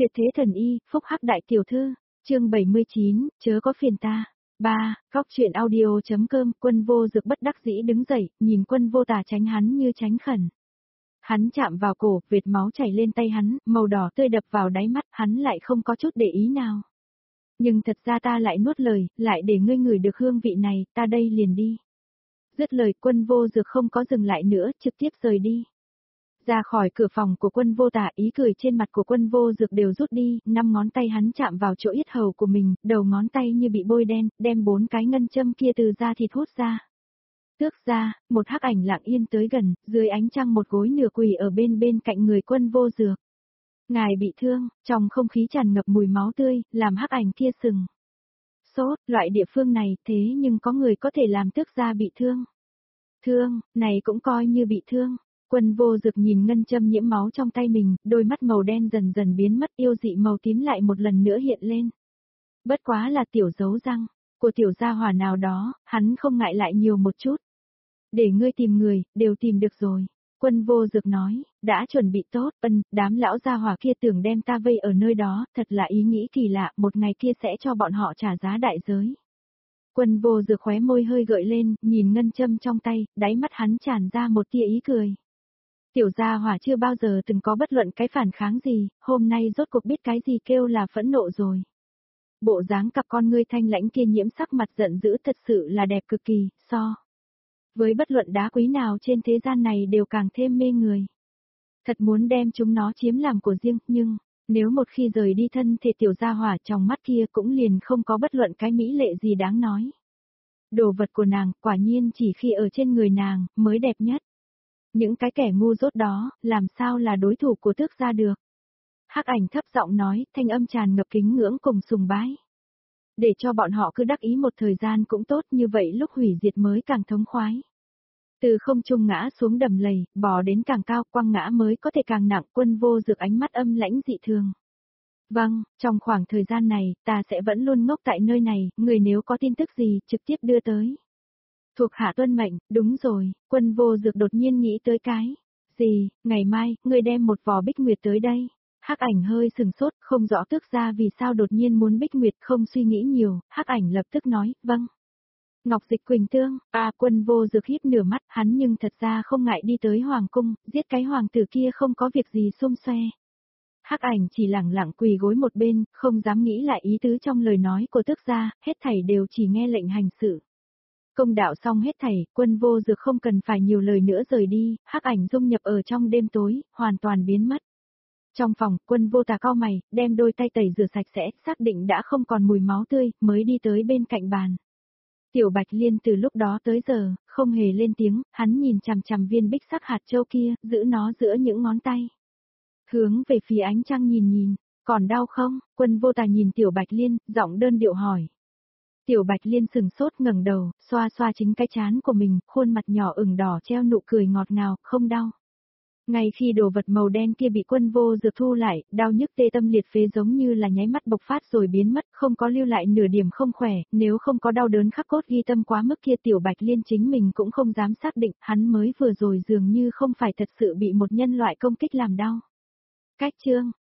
Tuyệt thế thần y, phúc hắc đại tiểu thư, chương 79, chớ có phiền ta. 3. Góc truyện audio.com. Quân Vô Dực bất đắc dĩ đứng dậy, nhìn Quân Vô Tà tránh hắn như tránh khẩn. Hắn chạm vào cổ, vệt máu chảy lên tay hắn, màu đỏ tươi đập vào đáy mắt, hắn lại không có chút để ý nào. Nhưng thật ra ta lại nuốt lời, lại để ngươi ngửi được hương vị này, ta đây liền đi. Dứt lời, Quân Vô Dực không có dừng lại nữa, trực tiếp rời đi. Ra khỏi cửa phòng của Quân Vô Tà, ý cười trên mặt của Quân Vô Dực đều rút đi, 5 ngón tay hắn chạm vào chỗ yết hầu của mình, đầu ngón tay như bị bôi đen, đem 4 cái ngân châm kia từ da thịt hút ra. Tước ra, một hắc ảnh lặng yên tới gần, dưới ánh trăng một gối nửa quỳ ở bên cạnh người Quân Vô Dực. Ngài bị thương, trong không khí tràn ngập mùi máu tươi, làm hắc ảnh kia sừng sốt, loại địa phương này, thế nhưng có người có thể làm tước gia bị thương. Thương, này cũng coi như bị thương. Quân Vô Dực nhìn ngân châm nhiễm máu trong tay mình, đôi mắt màu đen dần dần biến mất, yêu dị màu tím lại một lần nữa hiện lên. Bất quá là tiểu dấu răng của tiểu gia hỏa nào đó, hắn không ngại lại nhiều một chút. Để ngươi tìm người, đều tìm được rồi. Quân Vô Dực nói, đã chuẩn bị tốt, đám lão gia hỏa kia tưởng đem ta vây ở nơi đó, thật là ý nghĩ kỳ lạ, một ngày kia sẽ cho bọn họ trả giá đại giới. Quân Vô Dực khóe môi hơi gợi lên, nhìn ngân châm trong tay, đáy mắt hắn tràn ra một tia ý cười. Tiểu gia hỏa chưa bao giờ từng có bất luận cái phản kháng gì, hôm nay rốt cuộc biết cái gì kêu là phẫn nộ rồi. Bộ dáng cặp con ngươi thanh lãnh kia nhiễm sắc mặt giận dữ thật sự là đẹp cực kỳ, so với bất luận đá quý nào trên thế gian này đều càng thêm mê người. Thật muốn đem chúng nó chiếm làm của riêng, nhưng nếu một khi rời đi thân thể tiểu gia hỏa trong mắt kia cũng liền không có bất luận cái mỹ lệ gì đáng nói. Đồ vật của nàng, quả nhiên chỉ khi ở trên người nàng, mới đẹp nhất. Những cái kẻ ngu dốt đó, làm sao là đối thủ của tước gia được. Hắc ảnh thấp giọng nói, thanh âm tràn ngập kính ngưỡng cùng sùng bái. Để cho bọn họ cứ đắc ý một thời gian cũng tốt, như vậy lúc hủy diệt mới càng thống khoái. Từ không trung ngã xuống đầm lầy, bò đến càng cao, quăng ngã mới có thể càng nặng. Quân Vô Dực ánh mắt âm lãnh dị thường. Vâng, trong khoảng thời gian này, ta sẽ vẫn luôn ngốc tại nơi này, người nếu có tin tức gì, trực tiếp đưa tới. Thuộc hạ tuân mệnh, đúng rồi, Quân Vô Dực đột nhiên nghĩ tới cái. Gì, ngày mai, người đem một vò bích nguyệt tới đây. Hắc ảnh hơi sừng sốt, không rõ tước ra vì sao đột nhiên muốn bích nguyệt, không suy nghĩ nhiều, hắc ảnh lập tức nói, vâng. Ngọc Dịch Quỳnh Tương, Quân Vô Dực híp nửa mắt, hắn nhưng thật ra không ngại đi tới hoàng cung, giết cái hoàng tử kia không có việc gì xung xoe. Hắc ảnh chỉ lẳng lặng quỳ gối một bên, không dám nghĩ lại ý tứ trong lời nói của tước gia, hết thảy đều chỉ nghe lệnh hành sự. Công đạo xong hết thảy, Quân Vô Dực không cần phải nhiều lời nữa rời đi, hắc ảnh dung nhập ở trong đêm tối, hoàn toàn biến mất. Trong phòng, Quân Vô Tà cau mày, đem đôi tay tẩy rửa sạch sẽ, xác định đã không còn mùi máu tươi, mới đi tới bên cạnh bàn. Tiểu Bạch Liên từ lúc đó tới giờ, không hề lên tiếng, hắn nhìn chằm chằm viên bích sắc hạt châu kia, giữ nó giữa những ngón tay. Hướng về phía ánh trăng nhìn, còn đau không? Quân Vô Tà nhìn Tiểu Bạch Liên, giọng đơn điệu hỏi. Tiểu Bạch Liên sừng sốt ngẩng đầu, xoa xoa chính cái trán của mình, khuôn mặt nhỏ ửng đỏ treo nụ cười ngọt ngào, không đau. Ngay khi đồ vật màu đen kia bị Quân Vô Dực thu lại, đau nhức tê tâm liệt phế giống như là nháy mắt bộc phát rồi biến mất, không có lưu lại nửa điểm không khỏe, nếu không có đau đớn khắc cốt ghi tâm quá mức kia Tiểu Bạch Liên chính mình cũng không dám xác định, hắn mới vừa rồi dường như không phải thật sự bị một nhân loại công kích làm đau. Cách chương